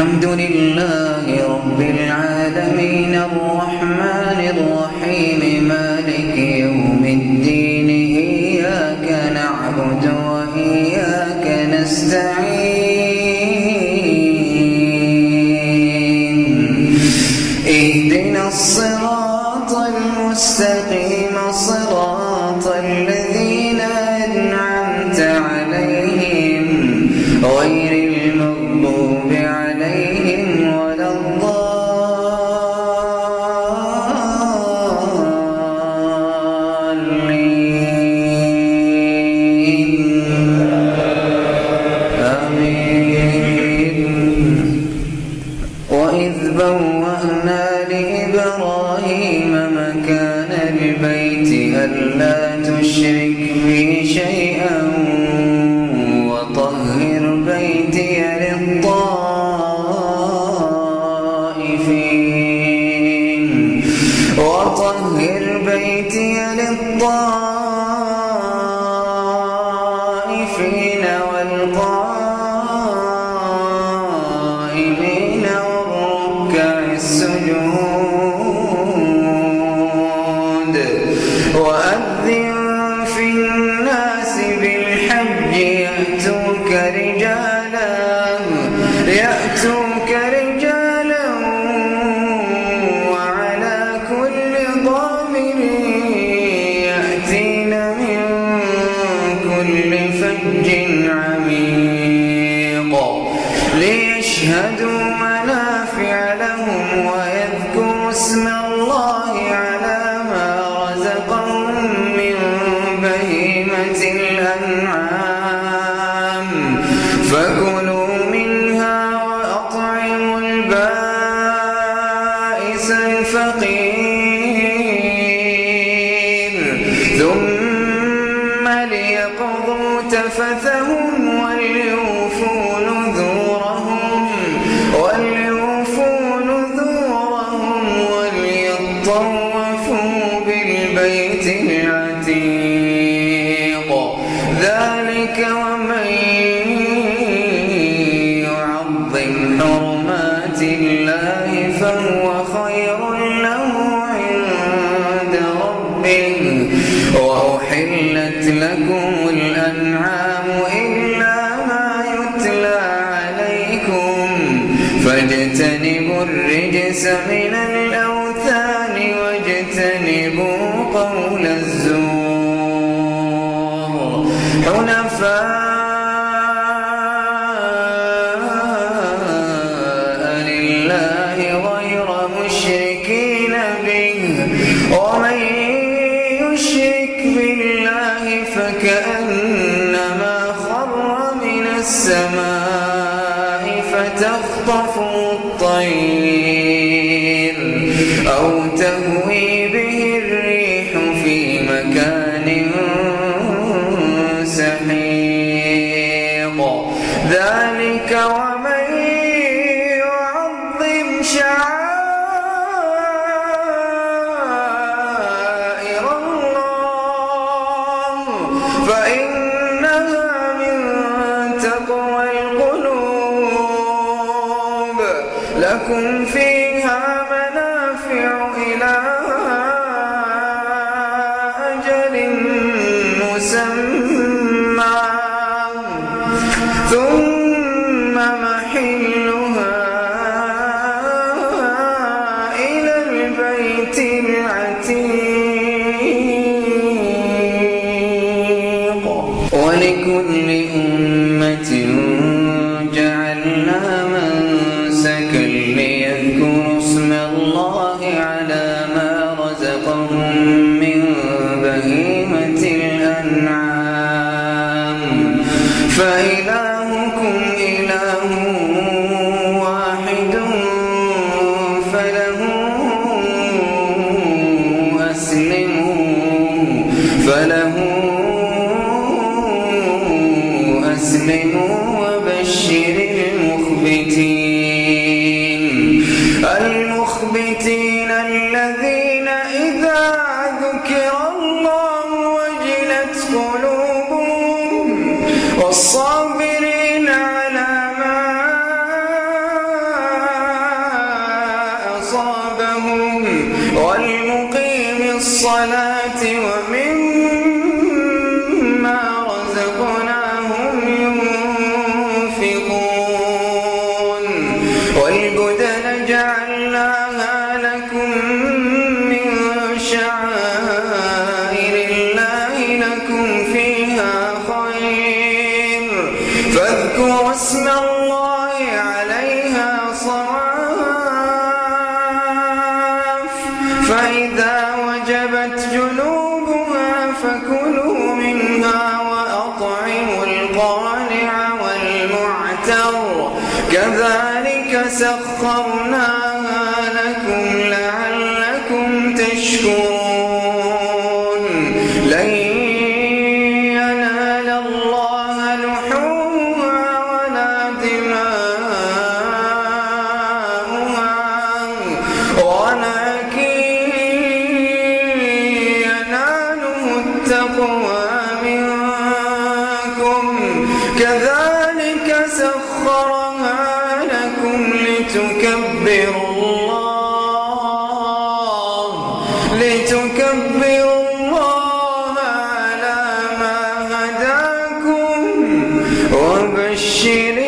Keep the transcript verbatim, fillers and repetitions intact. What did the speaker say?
الحمد لله رب العالمين الرحمن الرحيم مالك يوم الدين إياك نعبد وإياك نستعين اهدنا الصراط المستقيم صراط الذين أنعمت عليهم غير المغضوب عليهم ولا الضالين آمين. وإذ بوأنا لإبراهيم مكان البيت ألا تشرك بي شيئا وطهر بيتي للطائفين وطهر بيتي للطائفين والقائمين والركع السجود وأذن في الناس بالحج يأتوك رجالا يأتوك رجالا وعلى كل ضامر يأتين من كل فج عميق ليشهدوا منافع لهم ويذكروا اسم الله على ما رزقهم من بهيمة الأنعام فكلوا منها وأطعموا البائس الفقير ثم ليقضوا تفثهم وليوفوا نذورهم وليوفوا نذورهم وليطوفوا بالبيت العتيق ذلك ومن يعظم حرمات الله فهو خير له عند ربه وأحلت لكم الأنعام إلا ما يتلى عليكم فاجتنبوا الرجس من الأوثان واجتنبوا قول الزور حنفاء لله غير مشركين به ومن يشرك بالله فكأنما خر من السماء فتخطفه الطير أو تهوي به الريح في مكان سحيق ذلك ومن يعظم شعائر الله فإنها من تقوى القلوب لكم فيها منافع إلى أجل مسمى ثم محلها إلى البيت العتيق ولكل أمة جعلنا منسكا ليذكروا اسم الله على ما رزقهم من بهيمة الأنعام فإلهكم إله واحد فله أسلموا فله أسلموا وبشر المخبتين المخبتين الذين إذا ذكر الله وجلت قلوبهم والصابرين على ما والمقيم الصلاة ومما رزقناهم ينفقون والبدن جعلناها لكم من شعائر الله لكم فيها خير فاذكروا اسم الله عليها صواف فإذا وجبت جنوبها فكلوا منها وأطعموا القانع والمعتر كذلك سخرناها لكم لعلكم تشكرون لن ينال الله لحومها ولا دماؤها ولكن يناله التقوى منكم كذلك سخرها لكم لتكبروا الله لتكبروا الله على ما هداكم وبشر